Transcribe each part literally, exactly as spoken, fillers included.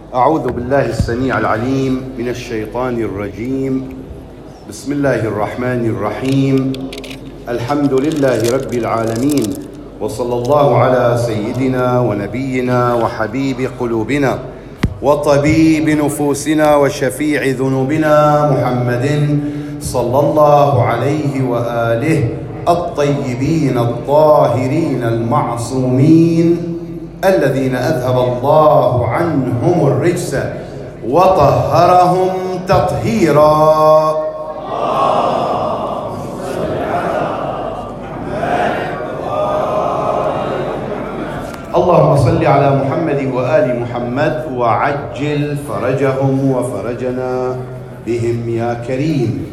أعوذ بالله السميع العليم من الشيطان الرجيم. بسم الله الرحمن الرحيم. الحمد لله رب العالمين، وصلى الله على سيدنا ونبينا وحبيب قلوبنا وطبيب نفوسنا وشفيع ذنوبنا محمد صلى الله عليه وآله الطيبين الطاهرين المعصومين الذين أذهب الله عنهم الرجس وطهرهم تطهيرا. اللهم صل على محمد وآل محمد وعجل فرجهم وفرجنا بهم يا كريم.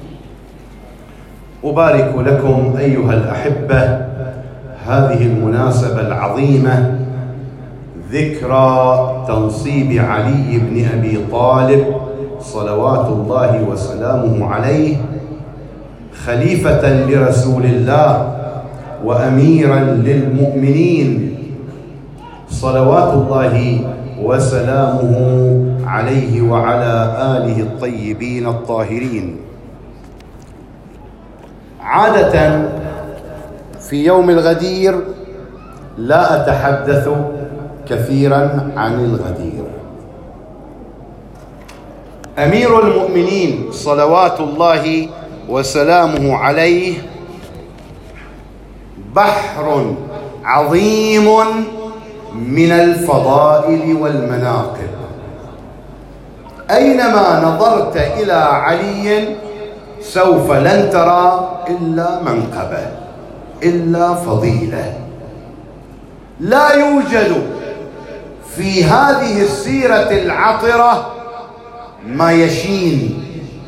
أبارك لكم أيها الأحبة هذه المناسبة العظيمة، ذكرى تنصيب علي بن أبي طالب صلوات الله وسلامه عليه خليفة لرسول الله وأميرا للمؤمنين صلوات الله وسلامه عليه وعلى آله الطيبين الطاهرين. عادة في يوم الغدير لا أتحدث كثيرا عن الغدير. أمير المؤمنين صلوات الله وسلامه عليه بحر عظيم من الفضائل والمناقب. أينما نظرت إلى علي سوف لن ترى إلا منقبة، إلا فضيلة. لا يوجد في هذه السيرة العطرة ما يشين.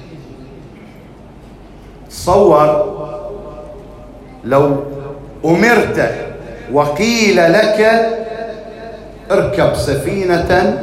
تصور لو أمرت وقيل لك اركب سفينة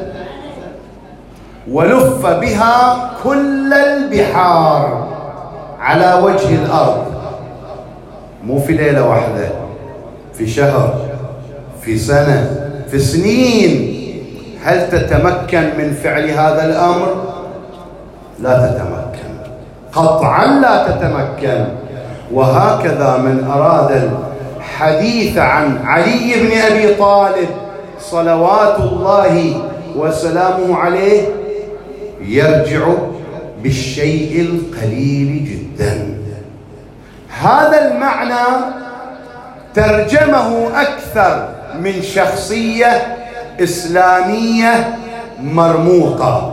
ولف بها كل البحار على وجه الأرض، مو في ليلة واحدة، في شهر، في سنة، في سنين، هل تتمكن من فعل هذا الأمر؟ لا تتمكن، قطعا لا تتمكن. وهكذا من أراد الحديث عن علي بن أبي طالب صلوات الله وسلامه عليه يرجع بالشيء القليل جدا. هذا المعنى ترجمه أكثر من شخصية إسلامية مرموقة.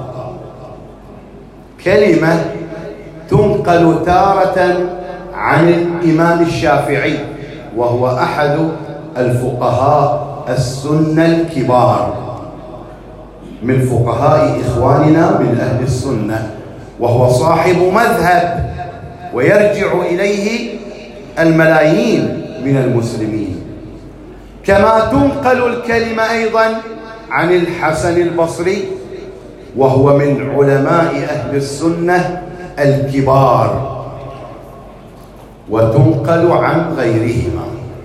كلمة تنقل تارة عن الإمام الشافعي، وهو أحد الفقهاء السنة الكبار من فقهاء إخواننا من أهل السنة، وهو صاحب مذهب ويرجع إليه الملايين من المسلمين. كما تنقل الكلمة أيضا عن الحسن البصري، وهو من علماء أهل السنة الكبار، وتنقل عن غيرهما.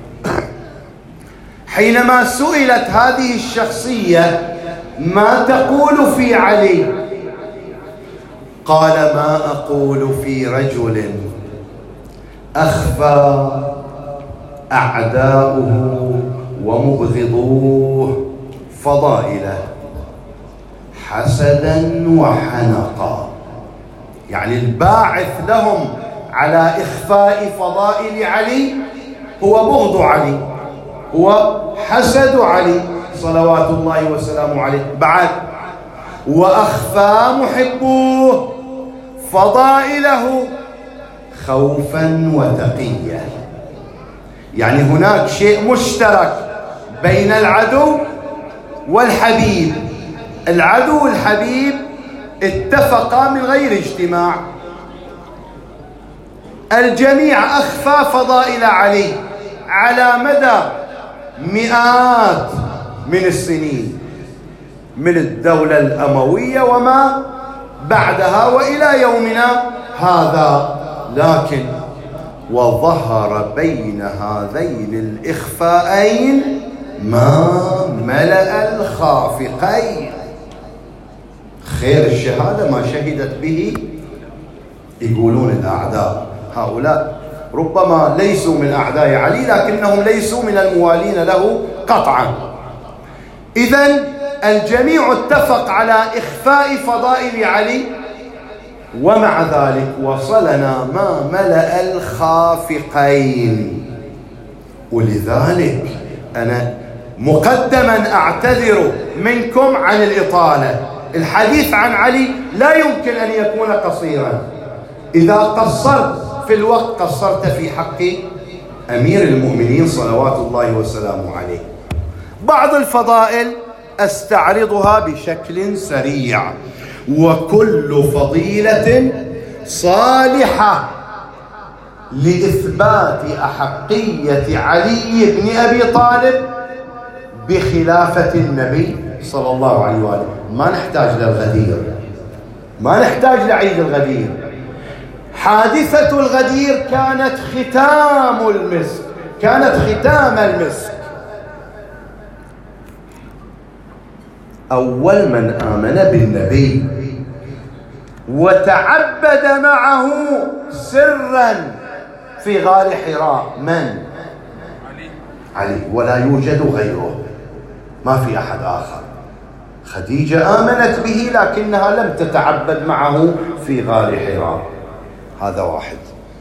حينما سئلت هذه الشخصية ما تقول في علي، قال ما أقول في رجل أخفى أعداؤه ومبغضوه فضائله حسدا وحنقا. يعني الباعث لهم على إخفاء فضائل علي هو بغض علي، هو حسد علي صلوات الله وسلامه عليه. بعد وأخفى محبوه فضائله خوفا وتقيا. يعني هناك شيء مشترك بين العدو والحبيب. العدو والحبيب اتفقا من غير اجتماع. الجميع أخفى فضائل علي على مدى مئات من السنين، من الدولة الأموية وما بعدها وإلى يومنا هذا. لكن وظهر بين هذين الإخفاءين ما ملأ الخافقين. خير الشهادة ما شهدت به يقولون الأعداء. هؤلاء ربما ليسوا من أعداء علي لكنهم ليسوا من الموالين له قطعا. إذن الجميع اتفق على إخفاء فضائل علي، ومع ذلك وصلنا ما ملأ الخافقين. ولذلك أنا مقدما أعتذر منكم عن الإطالة. الحديث عن علي لا يمكن أن يكون قصيرا. إذا قصرت في الوقت قصرت في حق أمير المؤمنين صلوات الله وسلامه عليه. بعض الفضائل أستعرضها بشكل سريع. وكل فضيلة صالحة لإثبات أحقية علي بن أبي طالب بخلافة النبي صلى الله عليه وآله. ما نحتاج للغدير، ما نحتاج لعيد الغدير. حادثة الغدير كانت ختام المسك، كانت ختام المسك. أول من آمن بالنبي وتعبد معه سرا في غار حراء من؟ علي، ولا يوجد غيره، ما في أحد آخر. خديجة آمنت به لكنها لم تتعبد معه في غار حراء. هذا واحد.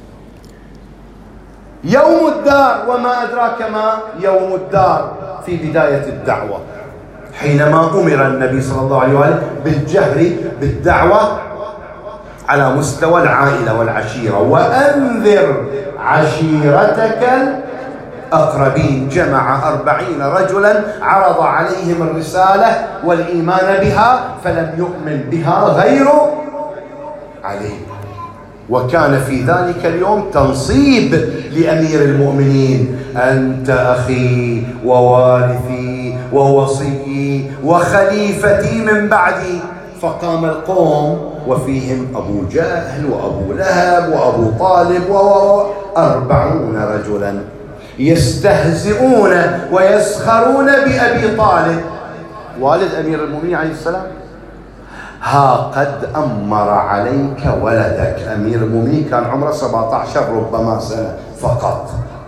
يوم الدار، وما أدراك ما يوم الدار، في بداية الدعوة حينما أمر النبي صلى الله عليه وآله بالجهر بالدعوة على مستوى العائلة والعشيرة. وأنذر عشيرتك الأقربين. جمع أربعين رجلا عرض عليهم الرسالة والإيمان بها، فلم يؤمن بها غير علي. وكان في ذلك اليوم تنصيب لأمير المؤمنين: أنت أخي ووارثي ووصيي وخليفتي من بعدي. فقام القوم وفيهم أبو جهل وأبو لهب وأبو طالب وأربعون رجلا يستهزئون ويسخرون بأبي طالب والد أمير المؤمنين عليه السلام. ها قد أمر عليك ولدك. أمير المؤمنين كان عمره سبعة عشر ربما سنة فقط.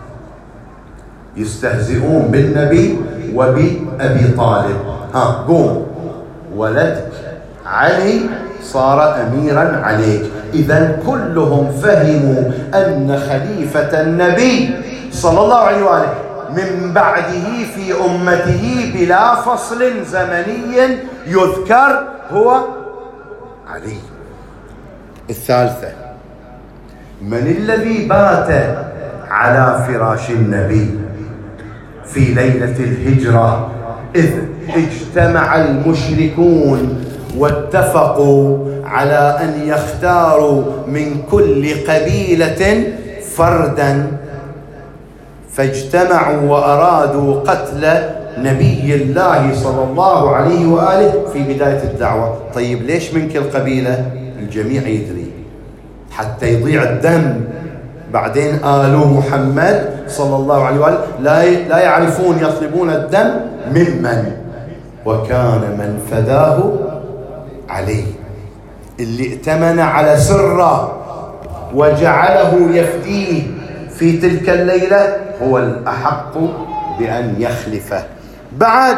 يستهزئون بالنبي وبأبي طالب. ها قوم، ولدك علي صار أميرا عليك. إذن كلهم فهموا أن خليفة النبي صلى الله عليه وآله من بعده في أمته بلا فصل زمني يذكر هو علي. الثالثة: من الذي بات على فراش النبي في ليلة الهجرة إذ اجتمع المشركون واتفقوا على أن يختاروا من كل قبيلة فردا، فاجتمعوا وأرادوا قتل نبي الله صلى الله عليه وآله في بداية الدعوة. طيب ليش من كل قبيلة؟ الجميع يدري حتى يضيع الدم. بعدين آل محمد صلى الله عليه وآله لا لا يعرفون يطلبون الدم ممن، وكان من فداه علي، اللي ائتمن على سره وجعله يفديه في تلك الليلة هو الأحق بأن يخلفه. بعد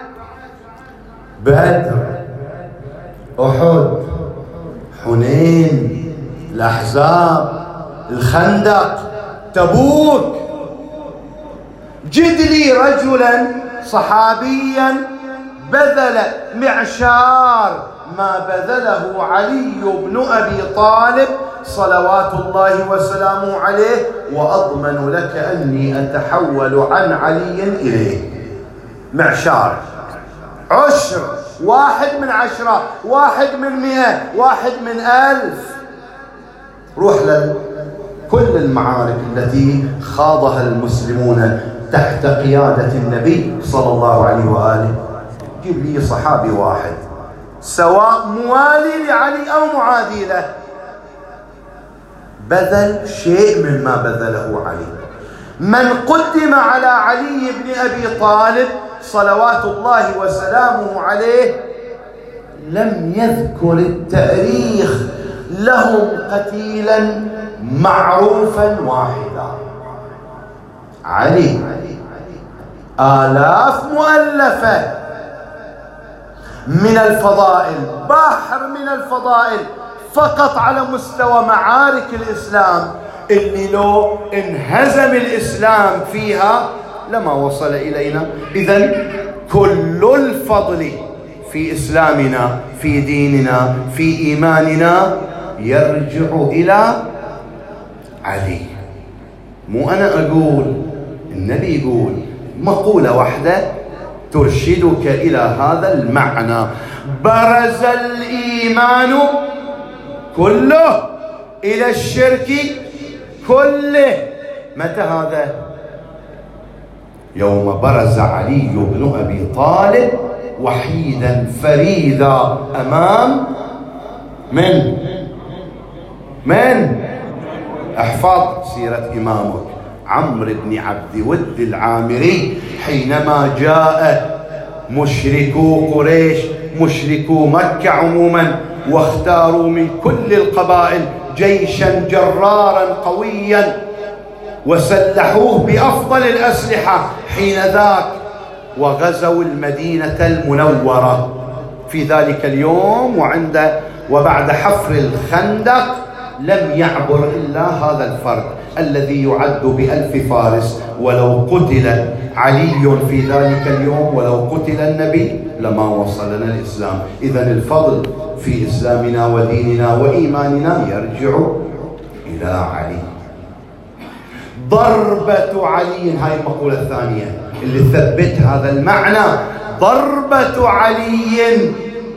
بدر، أحد، حنين، الأحزاب، الخندق، تبوك. جد لي رجلا صحابيا بذل معشار ما بذله علي بن أبي طالب صلوات الله وسلامه عليه، وأضمن لك أني أتحول عن علي إليه. معشار، عشر، واحد من عشرة، واحد من مئة، واحد من ألف. روح لكل المعارك التي خاضها المسلمون تحت قيادة النبي صلى الله عليه وآله، جيب لي صحابي واحد سواء موالي لعلي أو معادي له بذل شيء مما بذله علي. من قدم على علي بن أبي طالب صلوات الله وسلامه عليه لم يذكر التاريخ لهم قتيلا معروفا واحدا. علي آلاف مؤلفة من الفضائل، بحر من الفضائل فقط على مستوى معارك الإسلام اللي لو انهزم الإسلام فيها لما وصل إلينا. إذن كل الفضل في إسلامنا، في ديننا، في إيماننا يرجع إلى علي. مو أنا أقول، النبي يقول مقولة واحدة ترشدك إلى هذا المعنى: برز الإيمان كله إلى الشرك كله. متى هذا؟ يوم برز علي بن أبي طالب وحيدا فريدا أمام من؟ من؟ احفظ سيرة إمامك عمرو بن عبد ود العامري، حينما جاء مشركو قريش، مشركو مكة عموما، واختاروا من كل القبائل جيشا جرارا قويا وسلحوه بأفضل الأسلحة حين ذاك، وغزوا المدينة المنورة في ذلك اليوم. وعند وبعد حفر الخندق لم يعبر إلا هذا الفرد الذي يعد بألف فارس. ولو قتل علي في ذلك اليوم، ولو قتل النبي، لما وصلنا الإسلام. إذن الفضل في إسلامنا وديننا وإيماننا يرجع إلى علي. ضربة علي، هاي المقولة الثانية اللي تثبت هذا المعنى. ضربة علي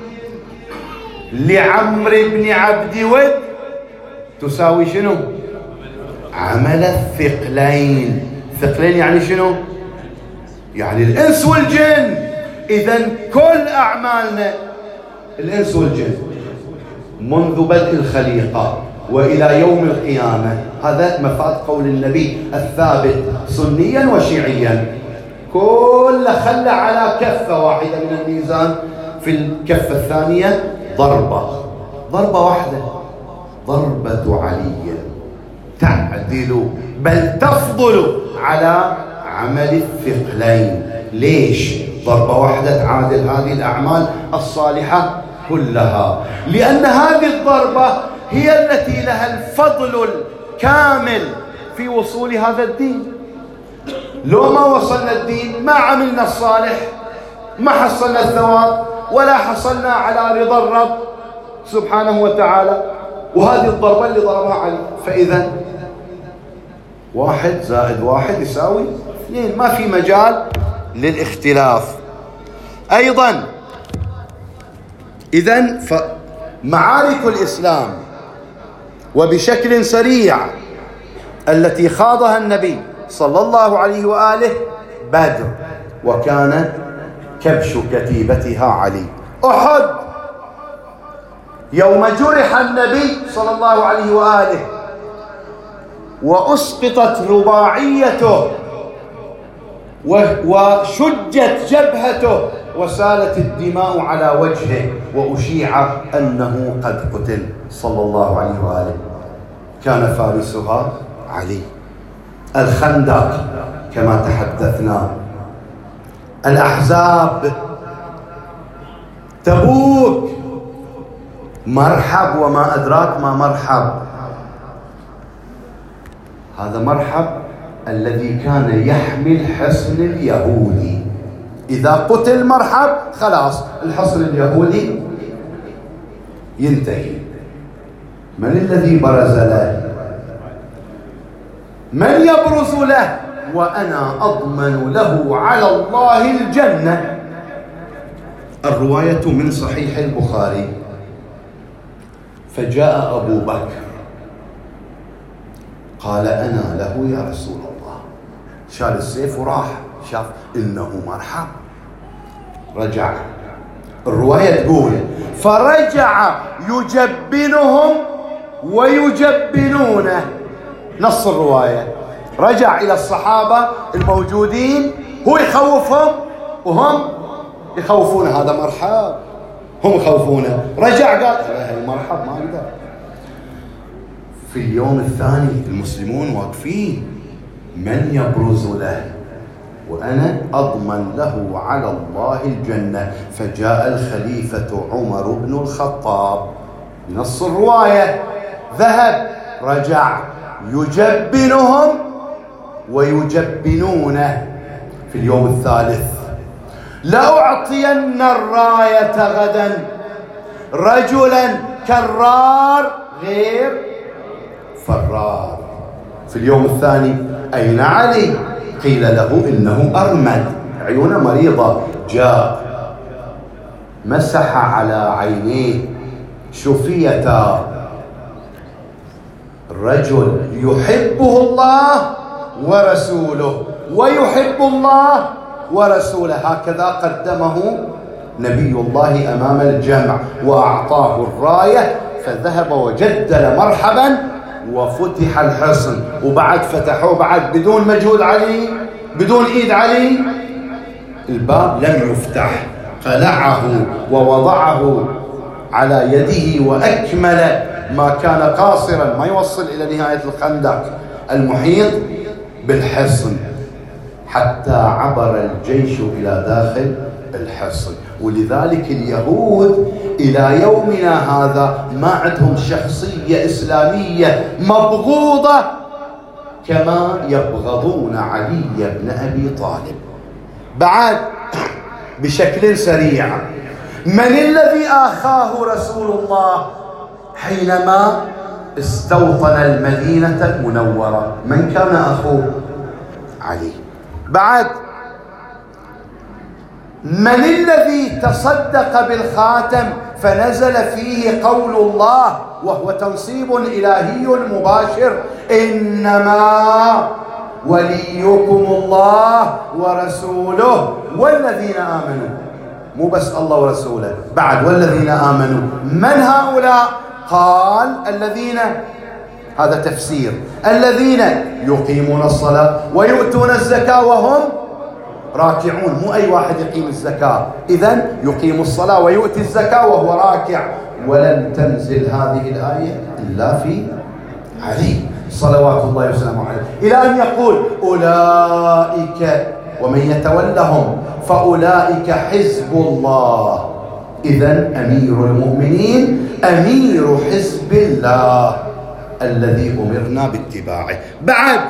لعمرو بن عبد ود تساوي شنو؟ عمل الثقلين. ثقلين يعني شنو؟ يعني الإنس والجن. إذن كل أعمالنا الإنس والجن منذ بدء الخليقة وإلى يوم القيامة، هذا مفاد قول النبي الثابت سنيا وشيعيا، كل خلى على كفة واحدة من الميزان، في الكفة الثانية ضربة ضربة واحدة، ضربة علي تعدل بل تفضل على عمل الثقلين. ليش ضربة واحدة تعادل هذه الأعمال الصالحة كلها؟ لأن هذه الضربة هي التي لها الفضل الكامل في وصول هذا الدين. لو ما وصلنا الدين ما عملنا الصالح، ما حصلنا الثواب، ولا حصلنا على رضا الرب سبحانه وتعالى. وهذه الضربة اللي ضربها علي. فإذا واحد زائد واحد يساوي اثنين، ما في مجال للاختلاف. أيضا إذن فمعارك الإسلام وبشكل سريع التي خاضها النبي صلى الله عليه وآله: بدر، وكان كبش كتيبتها علي. أحد، يوم جرح النبي صلى الله عليه وآله وأسقطت رباعيته وشجت جبهته وسالت الدماء على وجهه وأشيع أنه قد قتل صلى الله عليه وآله، كان فارسها علي. الخندق كما تحدثنا، الأحزاب، تبوك، مرحب وما أدراك ما مرحب. هذا مرحب الذي كان يحمي الحصن اليهودي. إذا قتل مرحب خلاص الحصن اليهودي ينتهي. من الذي برز له؟ من يبرز له؟ وأنا أضمن له على الله الجنة. الرواية من صحيح البخاري: فجاء أبو بكر قال: أنا له يا رسول الله. شال السيف وراح شاف إنه مرحب، رجع. الرواية تقول: فرجع يجبنهم ويجبنونه. نص الرواية رجع إلى الصحابة الموجودين، هو يخوفهم وهم يخوفون. هذا مرحب. هم يخوفونه. رجع قال مرحب ما أقدر. في اليوم الثاني المسلمون واقفين من يبرز له وأنا أضمن له على الله الجنة. فجاء الخليفة عمر بن الخطاب، نص الرواية، ذهب رجع يجبنهم ويجبنونه. في اليوم الثالث لأعطين الراية غدا رجلا كرار غير فرار. في اليوم الثاني أين علي؟ قيل له إنه أرمد عيونه مريضة. جاء مسح على عينيه شفيتا، رجل يحبه الله ورسوله ويحب الله ورسوله، هكذا قدمه نبي الله أمام الجمع وأعطاه الراية، فذهب وجدل مرحبا وفتح الحصن. وبعد فتحوه بعد بدون مجهود علي، بدون ايد علي، الباب لم يفتح، قلعه ووضعه على يده وأكمل ما كان قاصرا ما يوصل إلى نهاية الخندق المحيط بالحصن، حتى عبر الجيش إلى داخل الحصن. ولذلك اليهود إلى يومنا هذا ما عندهم شخصية إسلامية مبغوضة كما يبغضون علي بن أبي طالب. بعد بشكل سريع، من الذي آخاه رسول الله حينما استوطن المدينة المنورة؟ من كان أخوه؟ علي. بعد، من الذي تصدق بالخاتم فنزل فيه قول الله وهو تنصيب إلهي مباشر: إنما وليكم الله ورسوله والذين آمنوا. مو بس الله ورسوله، بعد والذين آمنوا. من هؤلاء؟ قال الذين، هذا تفسير، الذين يقيمون الصلاة ويؤتون الزكاة وهم راكعون. مو أي واحد يقيم الزكاة، إذن يقيم الصلاة ويؤتي الزكاة وهو راكع. ولن تنزل هذه الآية إلا في علي صلوات الله وسلامه عليه، إلى أن يقول: أولئك ومن يتولهم فأولئك حزب الله. إذن أمير المؤمنين أمير حزب الله الذي أمرنا باتباعه. بعد،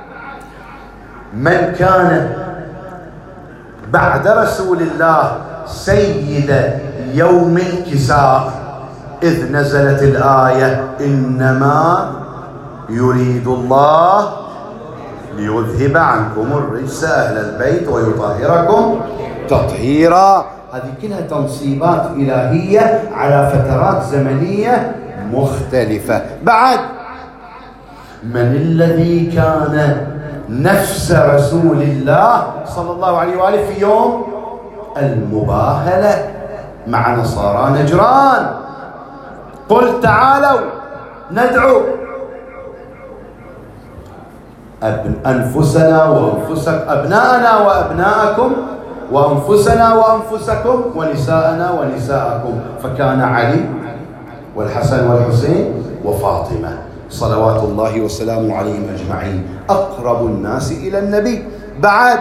من كان بعد رسول الله سيد يوم الكساء إذ نزلت الآية: إنما يريد الله ليذهب عنكم الرجس أهل البيت ويطهركم تطهيرا. هذه كلها تنصيبات إلهية على فترات زمنية مختلفة. بعد، من الذي كان نفس رسول الله صلى الله عليه وآله في يوم المباهلة مع نصارى نجران؟ قل تعالوا ندعو أنفسنا وأنفسك أبناءنا وأبناءكم وأنفسنا وأنفسكم ونساءنا ونساءكم. فكان علي والحسن والحسين وفاطمة صلوات الله وسلامه عليهم أجمعين أقرب الناس إلى النبي. بعد،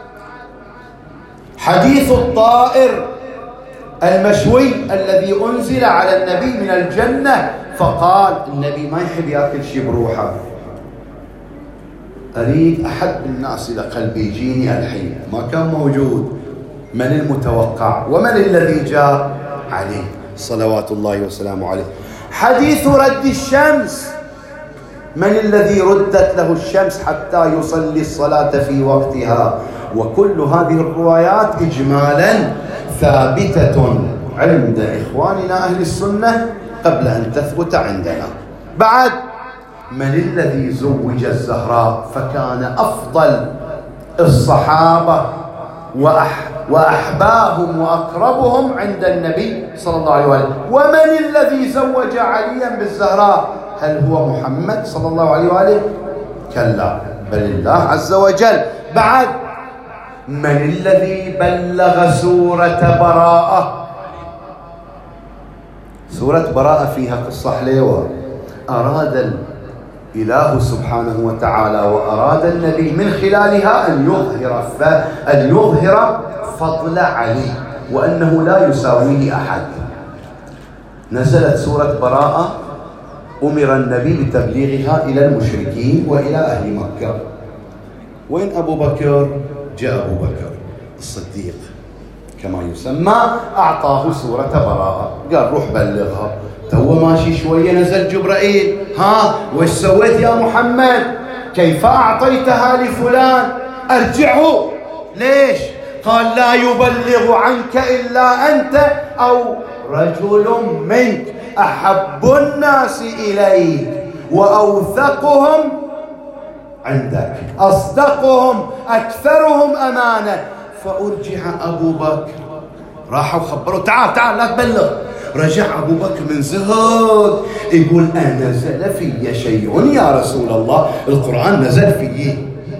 حديث الطائر المشوي الذي أنزل على النبي من الجنة، فقال النبي ما يحب يأكل شيء بروحه، أريد أحب الناس إلى قلبي يجيني الحين. ما كان موجود. من المتوقع ومن الذي جاء؟ عليه صلوات الله وسلامه عليه. حديث رد الشمس، من الذي ردت له الشمس حتى يصلي الصلاة في وقتها؟ وكل هذه الروايات إجمالا ثابتة عند إخواننا أهل السنة قبل أن تثبت عندنا. بعد، من الذي زوج الزهراء فكان أفضل الصحابة وأح وأحباهم وأقربهم عند النبي صلى الله عليه وسلم؟ ومن الذي زوج عليا بالزهراء؟ هل هو محمد صلى الله عليه وآله؟ كلا، بل الله عز وجل. بعد، من الذي بلغ سورة براءة سورة براءة فيها قصة حليوة. أراد الإله سبحانه وتعالى وأراد النبي من خلالها أن يظهر أن يظهر فضل علي وأنه لا يساويه أحد. نزلت سورة براءة، أمر النبي بتبليغها إلى المشركين وإلى أهل مكة. وين أبو بكر؟ جاء أبو بكر الصديق كما يسمى، أعطاه سورة براءة، قال روح بلغها. تو ماشي شوية نزل جبرائيل، ها وش سويت يا محمد؟ كيف أعطيتها لفلان؟ أرجعه. ليش؟ قال لا يبلغ عنك إلا أنت أو رجل منك أحب الناس إليك وأوثقهم عندك، أصدقهم، أكثرهم أمانة. فأرجع أبو بكر، راحوا خبروا تعال تعال لا تبلغ. رجع أبو بكر من زهد يقول أنزل في شيء يا رسول الله؟ القرآن نزل فيه.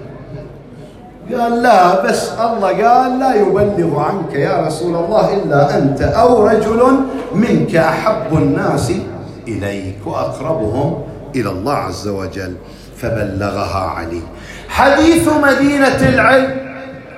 قال لا، بس الله قال لا يبلغ عنك يا رسول الله إلا أنت أو رجل منك أحب الناس إليك وأقربهم إلى الله عز وجل. فبلغها علي. حديث مدينة العلم،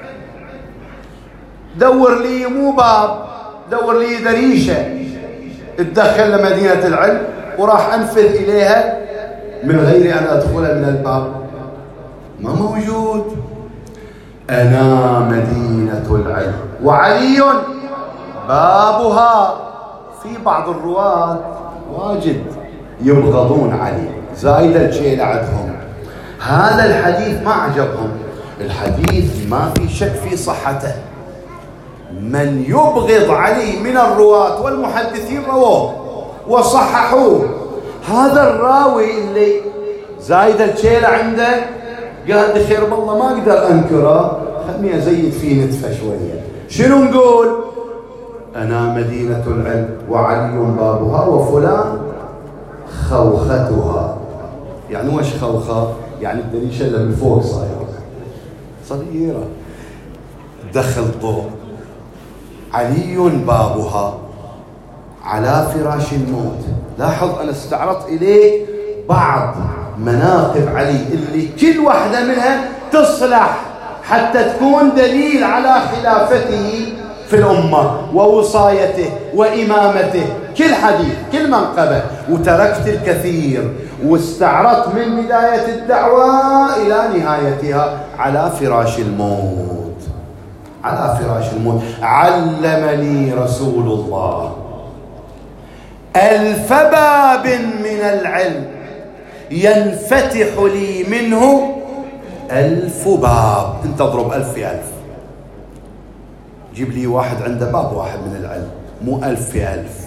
دور لي مو باب، دور لي دريشة اتدخل لمدينة العلم وراح أنفذ إليها من غير أن أدخل من الباب، ما موجود. أنا مدينة العلم وعلي بابها. في بعض الرواة واجد يبغضون علي، زايد الجيل عندهم. هذا الحديث ما عجبهم، الحديث ما في شك في صحته. من يبغض علي من الرواة والمحدثين رووه وصححوه. هذا الراوي اللي زايد الجيل عنده قال خير بالله ما أقدر أنكره، خلني أزيد فيه نتفة شوية. شنو نقول؟ أنا مدينة العلم وعلي بابها وفلان خوختها. يعني وش خوخة؟ يعني الدريشة اللي من فوق صايرة صغيرة دخل ضوء. علي بابها على فراش الموت. لاحظ أنا استعرضت إليك بعض مناقب علي اللي كل واحدة منها تصلح حتى تكون دليل على خلافته في الأمة ووصايته وإمامته. كل حديث كل منقبة، وتركت الكثير واستعرضت من بداية الدعوة إلى نهايتها على فراش الموت. على فراش الموت علمني رسول الله ألف باب من العلم ينفتح لي منه ألف باب. انت اضرب ألف في ألف، جيب لي واحد عنده باب واحد من العلم، مو ألف في ألف.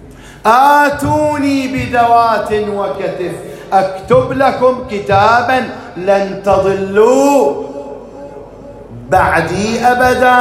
آتوني بدوات وكتف أكتب لكم كتابا لن تضلوا بعدي أبدا.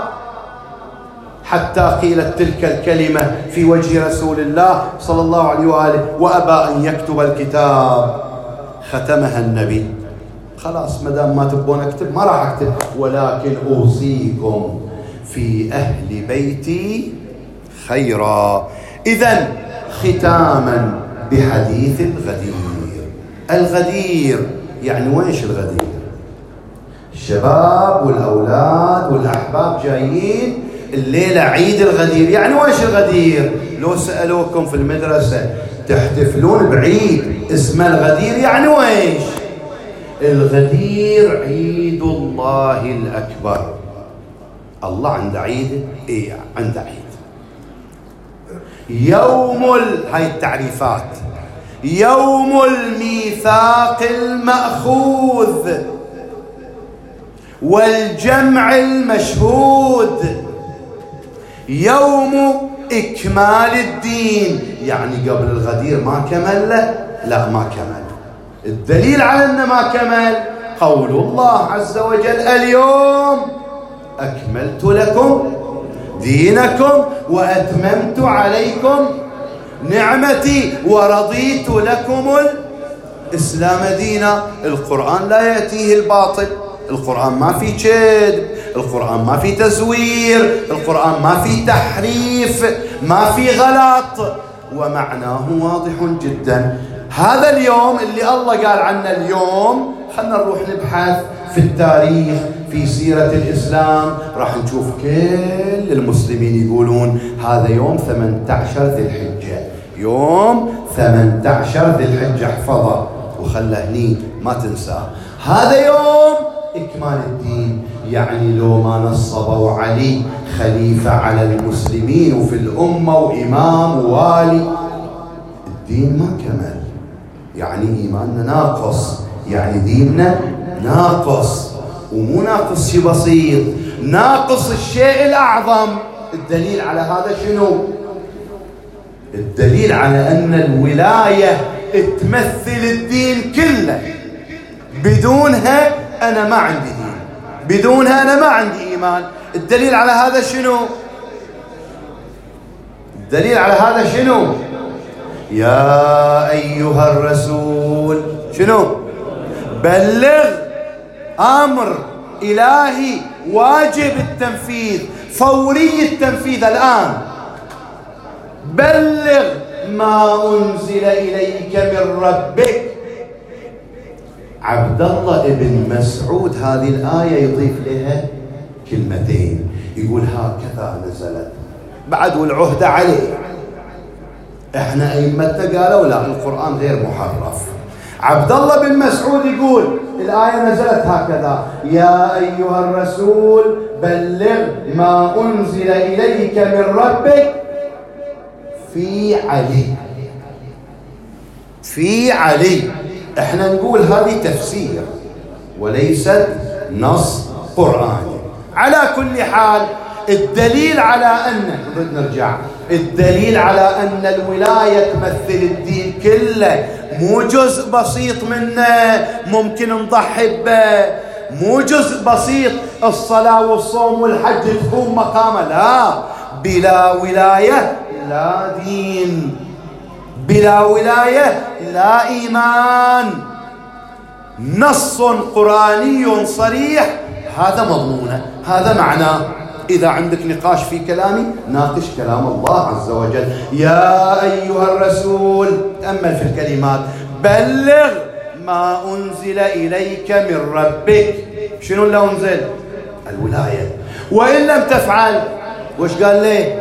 حتى قيلت تلك الكلمة في وجه رسول الله صلى الله عليه وآله وأبى أن يكتب الكتاب، ختمها النبي. خلاص مدام ما تبون أكتب ما راح أكتب، ولكن أوصيكم في أهل بيتي خيرا. إذن ختاما بحديث الغدير. الغدير يعني ويش الغدير؟ الشباب والأولاد والأحباب جايين الليلة عيد الغدير. يعني ويش الغدير؟ لو سألوكم في المدرسة تحتفلون بعيد اسمه الغدير، يعني ويش؟ الغدير عيد الله الأكبر. الله عنده عيد؟ إيه عنده عيد. يوم ال... هاي التعريفات. يوم الميثاق المأخوذ والجمع المشهود، يوم إكمال الدين. يعني قبل الغدير ما كمل له؟ لا ما كمل. الدليل على أنه ما كمل قول الله عز وجل اليوم أكملت لكم دينكم وأتممت عليكم نعمتي ورضيت لكم الإسلام دينا. القرآن لا يأتيه الباطل، القرآن ما فيه كذب، القرآن ما فيه تزوير، القرآن ما فيه تحريف، ما فيه غلط. ومعناه واضح جدا. هذا اليوم اللي الله قال عنه اليوم، خلنا نروح نبحث في التاريخ في سيرة الإسلام، راح نشوف كل المسلمين يقولون هذا يوم ثمانية عشر ذي الحجة. يوم ثمانية عشر ذي الحجة، احفظه وخله هني ما تنساه. هذا يوم إكمال الدين، يعني لو ما نصبوا علي خليفة على المسلمين وفي الأمة وإمام ووالي، الدين ما كمل، يعني إيماننا ناقص، يعني ديننا ناقص. ومو ناقص شيء بسيط، ناقص الشيء الأعظم. الدليل على هذا شنو؟ الدليل على أن الولاية تمثل الدين كله، بدونها أنا ما عندي دين، بدونها أنا ما عندي إيمان. الدليل على هذا شنو؟ الدليل على هذا شنو؟ يا أيها الرسول شنو؟ بلغ أمر إلهي واجب التنفيذ، فوري التنفيذ الآن. بلغ ما أنزل إليك من ربك. عبد الله ابن مسعود هذه الآية يضيف لها كلمتين، يقول هكذا نزلت بعد والعهد عليه. احنا أئمتنا قالوا لا، القرآن غير محرف. عبد الله بن مسعود يقول الآية نزلت هكذا: يا أيها الرسول بلغ ما أنزل إليك من ربك في علي. في علي. احنا نقول هذه تفسير وليست نص قرآني. على كل حال، الدليل على أن نريد نرجع الدليل على أن الولاية تمثل الدين كله، مو جزء بسيط منه ممكن نضحي به، مو جزء بسيط الصلاة والصوم والحج تقوم مقامه. لا، بلا ولاية لا دين، بلا ولاية لا إيمان. نص قرآني صريح، هذا مضمونه، هذا معناه. إذا عندك نقاش في كلامي ناقش كلام الله عز وجل. يا أيها الرسول، تأمل في الكلمات، بلغ ما أنزل إليك من ربك. شنو اللي أنزل؟ الولاية. وإن لم تفعل، وش قال ليه؟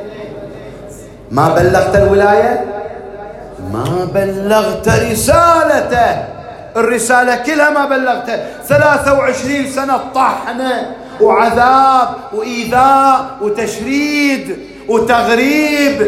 ما بلغت الولاية، ما بلغت رسالته. الرسالة كلها ما بلغتها. ثلاثة وعشرين سنة طحنة وعذاب وإيذاء وتشريد وتغريب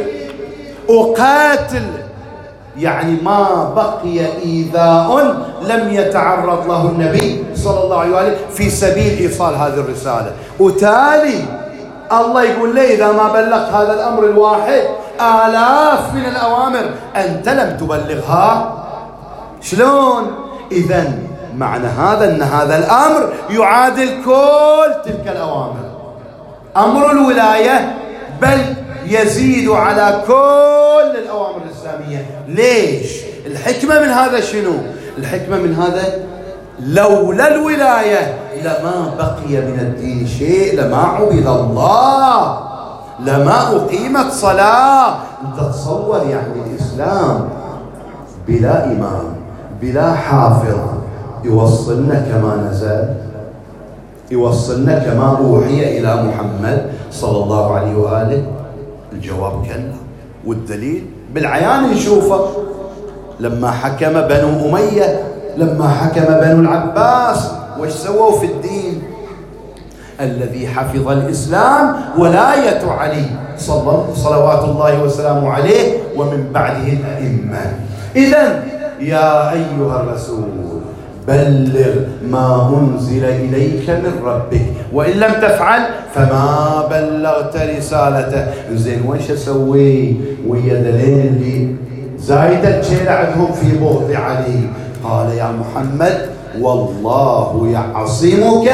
وقتل، يعني ما بقي إيذاء لم يتعرض له النبي صلى الله عليه وآله في سبيل إيصال هذه الرسالة. وتالي الله يقول لي إذا ما بلغت هذا الأمر الواحد، آلاف من الأوامر أنت لم تبلغها. شلون؟ إذن معنى هذا أن هذا الأمر يعادل كل تلك الأوامر، أمر الولاية، بل يزيد على كل الأوامر الإسلامية. ليش؟ الحكمة من هذا شنو؟ الحكمة من هذا لولا الولاية لما بقي من الدين شيء، لما عبد الله، لما أقيمت صلاة. أنت تصور يعني الإسلام بلا إمام بلا حافظ يوصلنا كما نزل، يوصلنا كما أوحي إلى محمد صلى الله عليه وآله؟ الجواب كلا. والدليل بالعيان نشوفه. لما حكم بنو أمية، لما حكم بنو العباس، وش سووا في الدين؟ الذي حفظ الإسلام ولاية علي صلوات الله وسلامه عليه ومن بعده الأئمة. إذن يا أيها الرسول بلغ ما أنزل إليك من ربك، وإن لم تفعل فما بلغت رسالته. زين وش أسوي ويا دليل اللي زايدة شيء عندهم في بغض علي؟ قال يا محمد والله يعصمك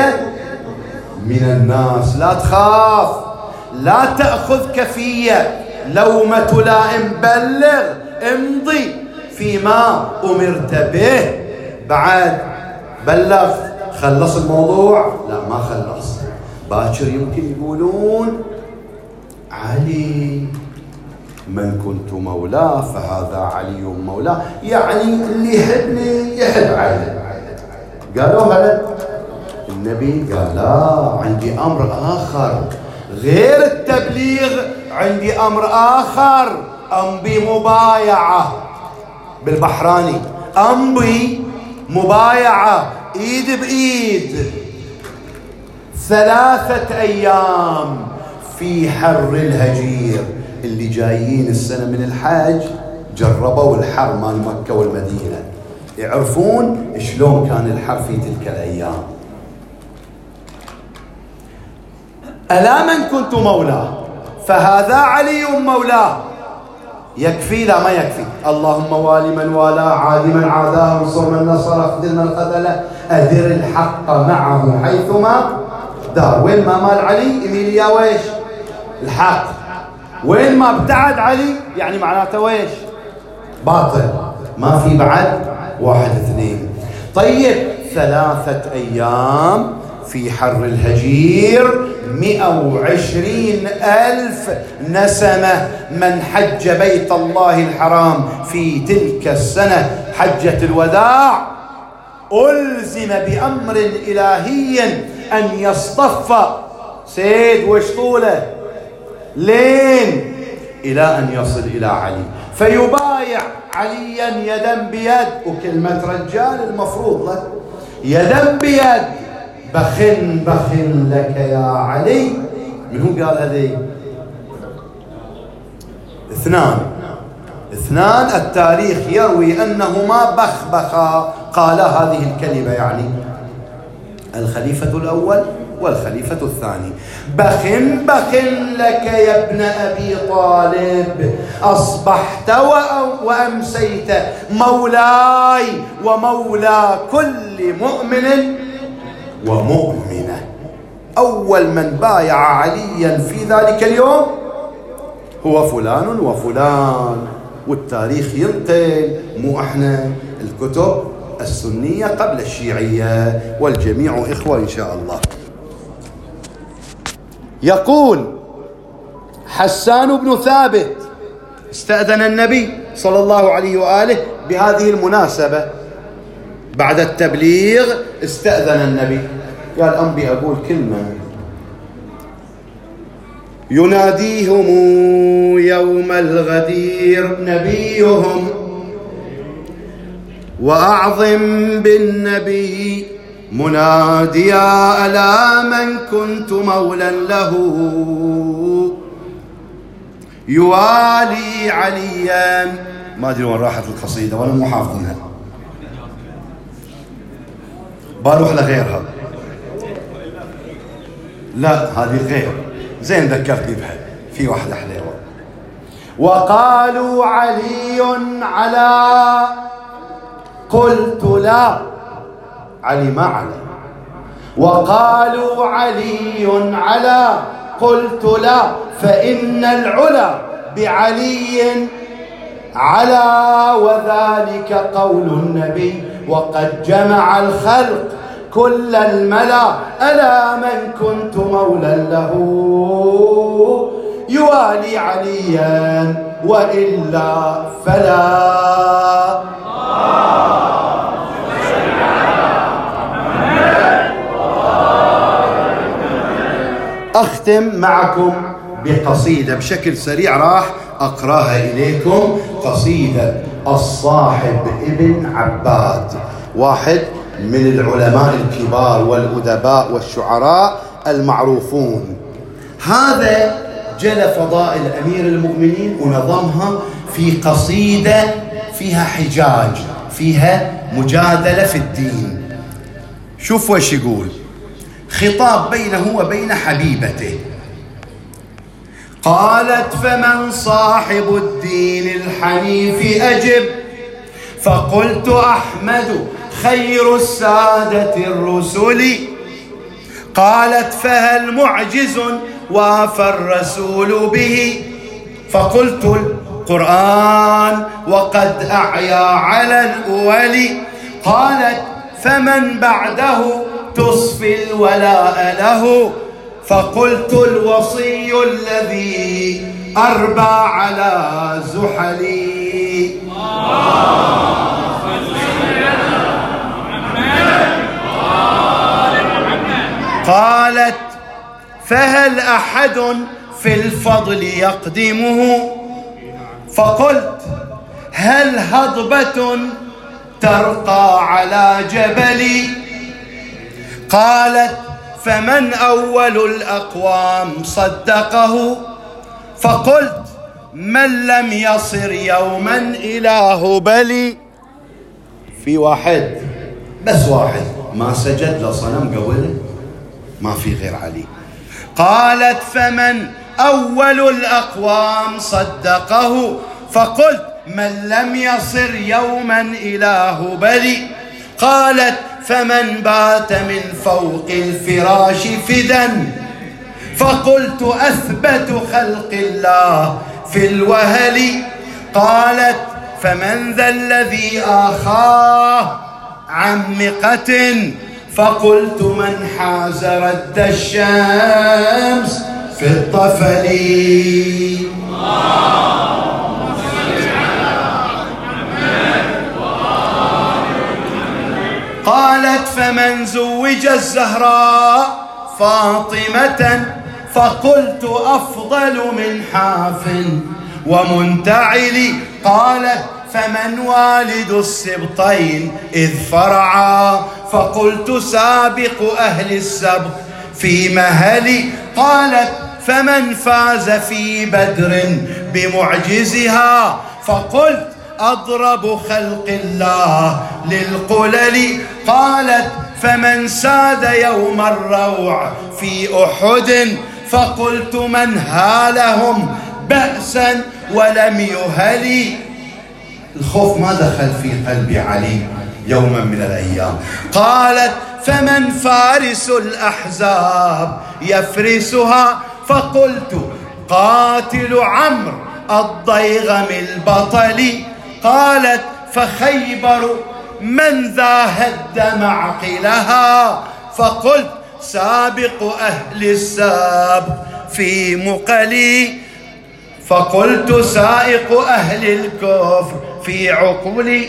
من الناس، لا تخاف، لا تأخذك في لومة لائم، بلغ، امضي فيما أمرت به. بعد بلغ، خلص الموضوع؟ لا، ما خلص. باكر يمكن يقولون علي من كنت مولاه فهذا علي مولاه، يعني اللي يحبني يحب علي. قالوها له النبي، قال لا، عندي أمر آخر غير التبليغ، عندي أمر آخر، أمضي مبايعة بالبحراني، أمضي مبايعة إيد بإيد ثلاثة أيام في حر الهجير. اللي جايين السنة من الحج جربوا الحر مال مكة والمدينة، يعرفون شلون كان الحر في تلك الأيام. ألا من كنت مولاه فهذا علي مولاه. يكفي؟ لا ما يكفي. اللهم والي من والاه، عادي من عاداه، انصر من نصره، اخذل من خذله، أدر الحق معه حيثما دار. وين ما مال علي يميل يا ويش الحق، وين ما ابتعد علي يعني معناته ويش باطل. ما في بعد واحد اثنين. طيب ثلاثة أيام في حر الهجير، مئة وعشرين ألف نسمة. من حج بيت الله الحرام في تلك السنة حجة الوداع ألزم بأمر إلهي أن يصطف سيد وشطولة لين إلى أن يصل إلى علي، فيبايع عليا يدا بيد. وكلمة رجال المفروض له يدا بيد. بخن بخن لك يا علي. من هو قال هذه؟ اثنان اثنان التاريخ يروي أنهما بخبخا قالا هذه الكلمة، يعني الخليفة الأول والخليفة الثاني. بخن بخن لك يا ابن أبي طالب، أصبحت وأمسيت مولاي ومولى كل مؤمن ومؤمنة. أول من بايع عليا في ذلك اليوم هو فلان وفلان، والتاريخ ينقل، مو احنا، الكتب السنية قبل الشيعية، والجميع إخوة إن شاء الله. يقول حسان بن ثابت: استأذن النبي صلى الله عليه وآله بهذه المناسبة بعد التبليغ. استأذن النبي، قال أنبي أقول كلمة. يناديهم يوم الغدير نبيهم، وأعظم بالنبي مناديا ألا من كنت مولا له يوالي عليا. ما أدري وين راحت القصيدة ولا مو حافظينها، بروح لغيرها. لا هذه غير، زين ذكرتني بها، في واحدة حليوة. وقالوا علي على، قلت لا، علي ما على. وقالوا علي على، قلت لا، فإن العلا بعلي على، وذلك قول النبي وقد جمع الخلق كل الملا. ألا من كنت مولا له يوالي عليا وإلا فلا. أختم معكم بقصيدة بشكل سريع راح أقراها إليكم. قصيدة الصاحب ابن عباد، واحد من العلماء الكبار والأدباء والشعراء المعروفون. هذا جل فضائل أمير المؤمنين ونظمها في قصيدة فيها حجاج، فيها مجادلة في الدين. شوف وش يقول. خطاب بينه وبين حبيبته. قالت: فمن صاحب الدين الحنيف أجب. فقلت: أحمد خير السادة الرسل. قالت: فهل معجز وافى الرسول به؟ فقلت: القرآن وقد أعيا على الأول. قالت: فمن بعده تصفي الولاء له؟ فقلت: الوصي الذي أربى على زحلي. قالت فهل أحد في الفضل يقدمه؟ فقلت هل هضبة ترقى على جبلي؟ قالت فمن أول الأقوام صدقه؟ فقلت من لم يصر يوما إلى هبل. في واحد بس واحد ما سجد لصنم قبله، ما في غير علي. قالت فمن أول الأقوام صدقه؟ فقلت من لم يصر يوما إلى هبل. قالت فمن بات من فوق الفراش فدا؟ فقلت أثبت خلق الله في الوهل. قالت فمن ذا الذي آخاه عمقة؟ فقلت من حاز رد الشمس في الطفل. قالت فمن زوج الزهراء فاطمة؟ فقلت أفضل من حاف ومنتعل. قالت فمن والد السبطين إذ فرعا؟ فقلت سابق أهل السبط في مهل. قالت فمن فاز في بدر بمعجزها؟ فقلت أضرب خلق الله للقلل. قالت فمن ساد يوم الروع في أحد؟ فقلت من هالهم بأسا ولم يهل. الخوف ما دخل في قلب علي يوما من الأيام. قالت فمن فارس الأحزاب يفرسها؟ فقلت قاتل عمرو الضيغم البطل. قالت فخيبر من ذا هد معقلها؟ فقلت سابق أهل السابق في مقلي. فقلت سائق أهل الكفر في عقولي.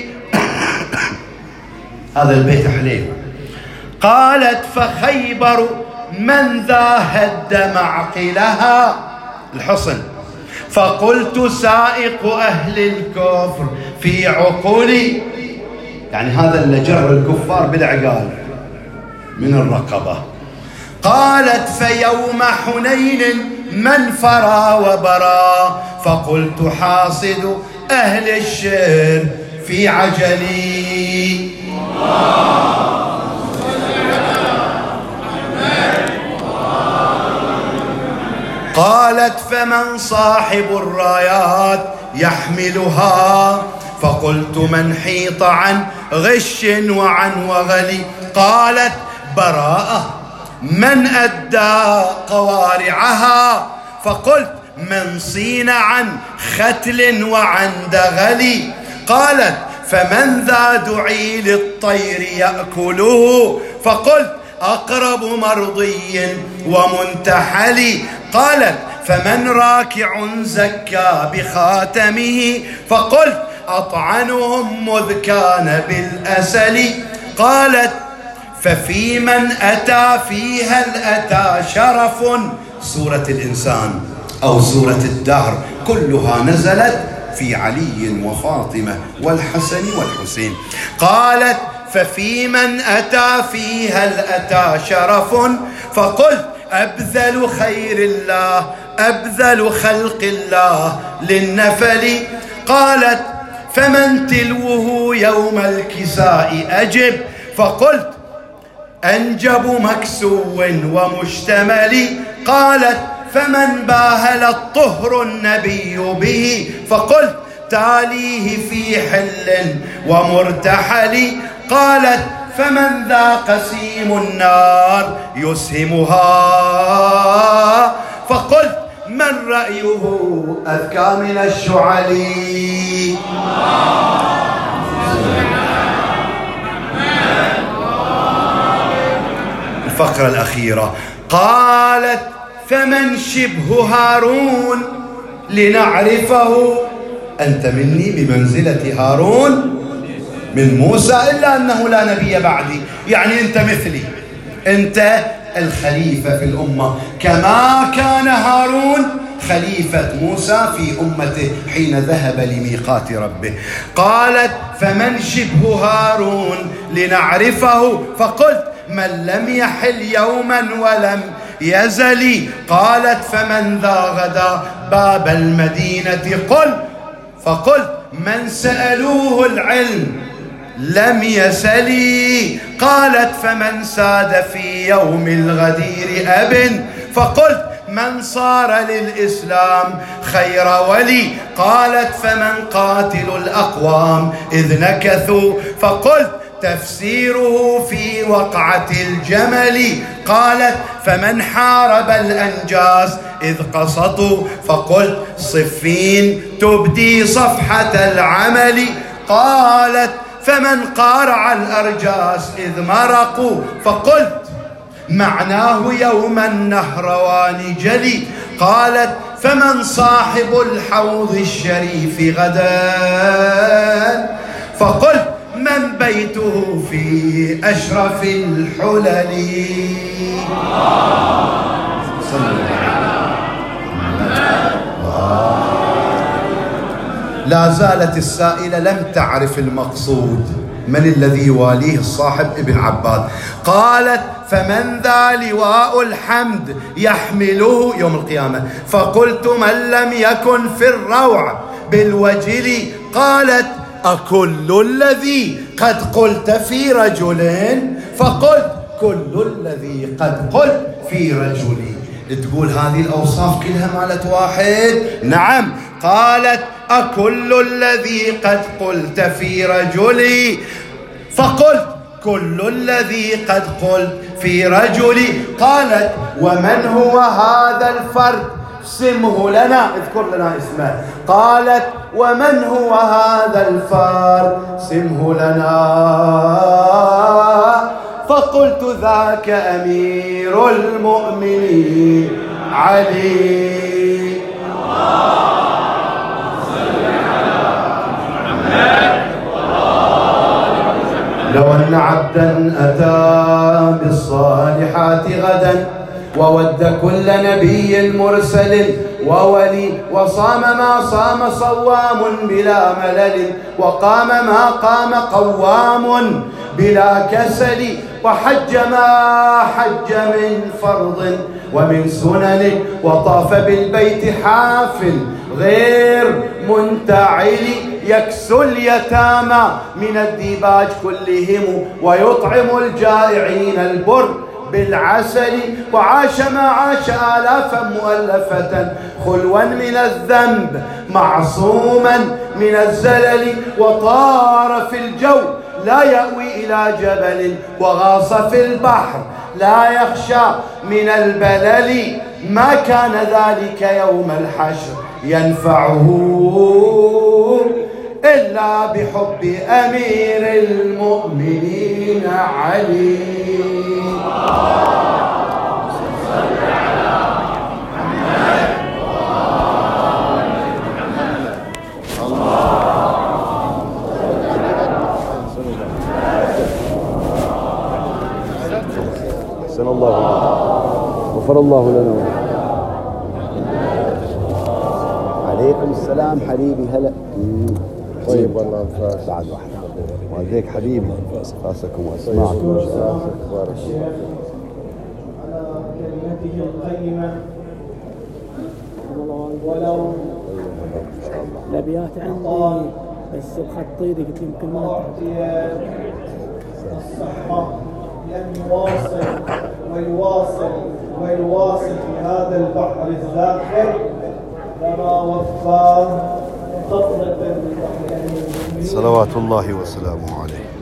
هذا البيت حليم. قالت فخيبر من ذا هد معقلها؟ الحصن. فقلت سائق أهل الكفر في عقولي، يعني هذا اللي جر الكفار بالعقال من الرقبة. قالت فيوم حنين من فرى وبرى؟ فقلت حاصد أهل الشر في عجلي. قالت فمن صاحب الرايات يحملها؟ فقلت من حيط عن غش وعن وغل. قالت براءة من أدى قوارعها؟ فقلت من صين عن ختل وعن دغل. قالت فمن ذا دعي للطير يأكله؟ فقلت أقرب مرضي ومنتحل. قالت فمن راكع زكى بخاتمه؟ فقلت أطعنهم مذ كان بالأسل. قالت ففي من أتى فيها الأتى شرف. سورة الإنسان أو سورة الدهر كلها نزلت في علي وفاطمة والحسن والحسين. قالت ففي من أتى فيها الأتى شرف. فقلت أبذل خير الله أبذل خلق الله للنفل. قالت فمن تلوه يوم الكساء أجب؟ فقلت أنجب مكسو ومشتمل. قالت فمن باهل الطهر النبي به؟ فقلت تاليه في حل ومرتحل. قالت فمن ذا قسيم النار يسهمها؟ فقلت من رأيه أذكى من الشعلي. الفقرة الأخيرة. قالت فمن شبه هارون لنعرفه. أنت مني بمنزلة هارون من موسى، إلا أنه لا نبي بعدي. يعني أنت مثلي، أنت الخليفة في الأمة كما كان هارون خليفة موسى في أمته حين ذهب لميقات ربه. قالت فمن شبه هارون لنعرفه، فقلت من لم يحل يوما ولم يزل. قالت فمن ذا غدا باب المدينة قل، فقلت من سألوه العلم لم يسلي. قالت فمن ساد في يوم الغدير أب، فقلت من صار للإسلام خير ولي. قالت فمن قاتل الأقوام إذ نكثوا، فقلت تفسيره في وقعة الجمل. قالت فمن حارب الأنجاس إذ قسطوا، فقلت صفين تبدي صفحة العمل. قالت فمن قارع الأرجاس إذ مرقوا، فقلت معناه يوم النهروان جلي. قالت فمن صاحب الحوض الشريف غدا، فقلت من بيته في أشرف الحلل. لا زالت السائلة لم تعرف المقصود من الذي يواليه الصاحب ابن عباس. قالت فمن ذا لواء الحمد يحمله يوم القيامة، فقلت من لم يكن في الروع بالوجل. قالت أكل الذي قد قلت في رجل، فقلت كل الذي قد قلت في رجل. تقول هذه الأوصاف كلها مالت واحد؟ نعم. قالت أكل الذي قد قلت في رجلي، فقلت كل الذي قد قلت في رجلي. قالت ومن هو هذا الفرد سمه لنا، اذكر لنا اسمه. قالت ومن هو هذا الفرد سمه لنا، فقلت ذاك أمير المؤمنين علي. لو أن عبدا أتى بالصالحات غدا، وود كل نبي مرسل وولي، وصام ما صام صوام بلا ملل، وقام ما قام قوام بلا كسل، وحج ما حج من فرض ومن سنن، وطاف بالبيت حاف غير منتعل، يكسو اليتامى من الديباج كلهم، ويطعم الجائعين البر بالعسل، وعاش ما عاش آلافا مؤلفة خلوا من الذنب معصوما من الزلل، وطار في الجو لا يأوي إلى جبل، وغاص في البحر لا يخشى من البلل. ما كان ذلك يوم الحشر ينفعه إلا بحب أمير المؤمنين علي. أحسن الله غفر الله لنا. عليكم السلام حبيبي. هلا. طيب والله انفاس بعد واحدة. وعليك حبيبي فاسكم واسمعكم ان شاء الله. بارك الله على كلمته القيمة. ولو الابيات عندي بس بخطي قلت يمكن ما أعطي الصحة لن يواصل ويواصل ويواصل في هذا البحر الزاخر لما وفاه قطرة. صلوات الله وسلامه عليه.